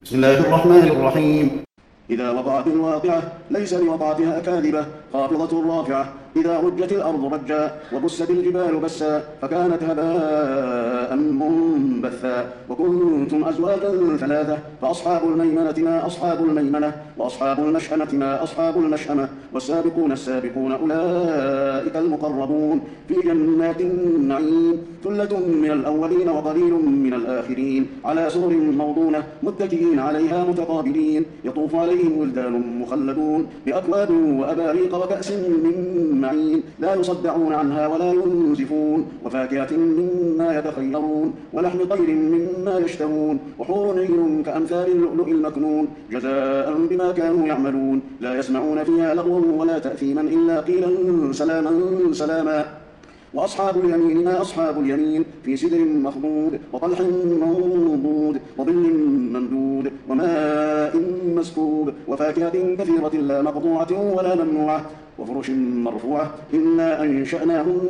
بسم الله الرحمن الرحيم. إذا وقعت الواقعة ليس لوقعتها كاذبة خافضة رافعة. إذا رجت الأرض رجا وبست الجبال بسا فكانت هباء منبثا. وكنتم أزواجا ثلاثة فأصحاب الميمنة ما أصحاب الميمنة وأصحاب المشأمة ما أصحاب المشأمة. والسابقون السابقون أولئك المقربون في جنات النعيم. ثلة من الأولين وقليل من الآخرين على سرر موضونة متكئين عليها متقابلين. يطوف عليهم ولدان مخلدون بأكواب وأباريق وكأس من معين لا يصدعون عنها ولا ينزفون. وفاكهة مما يتخيرون ولحم طير مما يشتهون. وحور عين كأمثال اللؤلؤ المكنون جزاء بما كانوا يعملون. لا يسمعون فيها لغوا ولا تأثيما إلا قيلا سلاما سلاما. وأصحاب اليمين ما أصحاب اليمين في سدر مخضود وطلح منضود وظل ممدود وماء مسكوب وفاكهة كثيرة لا مقطوعة ولا ممنوعة وفرش مرفوعة. إنا أنشأناهن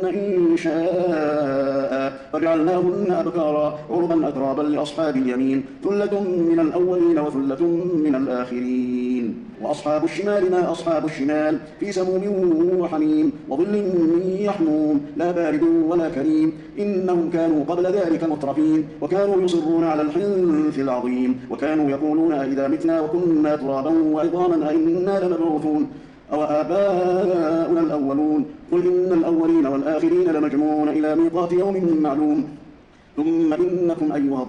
إنشاء فجعلناهن أبكارا عربا أترابا لأصحاب اليمين. ثلة من الأولين وثلة من الآخرين. وأصحاب الشمال ما أصحاب الشمال في سموم وحميم وظل من يحموم لا بارد ولا كريم. إنهم كانوا قبل ذلك مترفين وكانوا يصرون على الحنث العظيم. وكانوا يقولون أئذا متنا وكنا ترابا وعظاما أئنا لمبعوثون أو آباؤنا الأولون. قل إن الأولين والآخرين لمجموعون إلى ميقات يوم معلوم. ثم إنكم أيها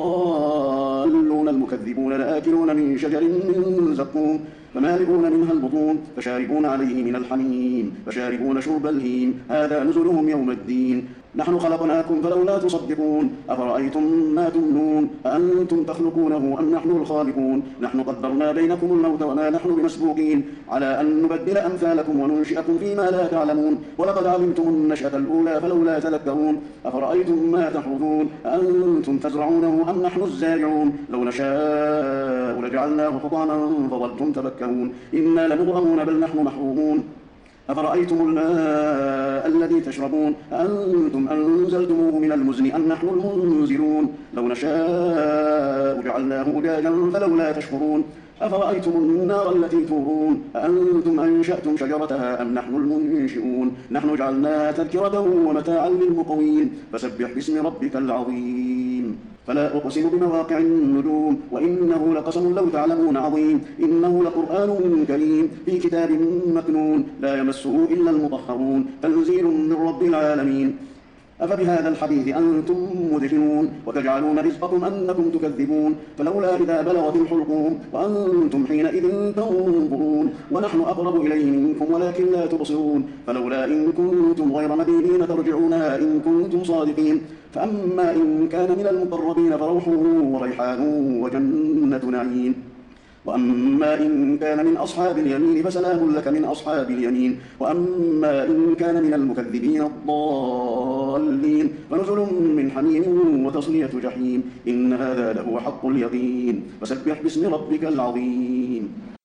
الضالون المكذبون لآكلون من شجر من زقوم فمالئون منها البطون فشاربون عليه من الحميم فشاربون شرب الهيم هذا نزلهم يوم الدين. نحن خلقناكم فلولا تصدقون. أفرأيتم ما تمنون أأنتم تخلقونه أم نحن الخالقون. نحن قدرنا بينكم الموت وما نحن بمسبوقين على أن نبدل أمثالكم وننشئكم فيما لا تعلمون. ولقد علمتم النشأة الأولى فلولا تذكرون. أفرأيتم ما تحرثون أأنتم تزرعونه أم نحن الزارعون. لو نشاء لجعلناه حطاما فظلتم تفكرون. إنا لمغرمون بل نحن محرومون. أفرأيتم الماء الذي تشربون أأنتم أنزلتموه من المزن أم نحن المنزلون. لو نشاء جعلناه أجاجا فلولا تشكرون. أفرأيتم النار التي تورون أأنتم أنشأتم شجرتها أم نحن المنشئون. نحن جعلناها تذكرة ومتاعا للمقوين. فسبح باسم ربك العظيم. فلا أقسم بمواقع النجوم وإنه لقسم لو تعلمون عظيم. إنه لقرآن كريم في كتاب مكنون لا يمسه إلا المطهرون تنزيل من رب العالمين. أفبهذا الحديث أنتم مدهنون وتجعلون رزقكم أنكم تكذبون. فلولا إذا بلغت الحلقوم وأنتم حينئذ تنظرون. ونحن أقرب إليه منكم ولكن لا تبصرون. فلولا إن كنتم غير مدينين ترجعونها إن كنتم صادقين. فأما إن كان من المقربين فروح وريحان وجنة نعيم. وأما إن كان من أصحاب اليمين فسلام لك من أصحاب اليمين. وأما إن كان من المكذبين الضالين فنزل من حميم وتصلية جحيم. إن هذا لهو حق اليقين. فسبح باسم ربك العظيم.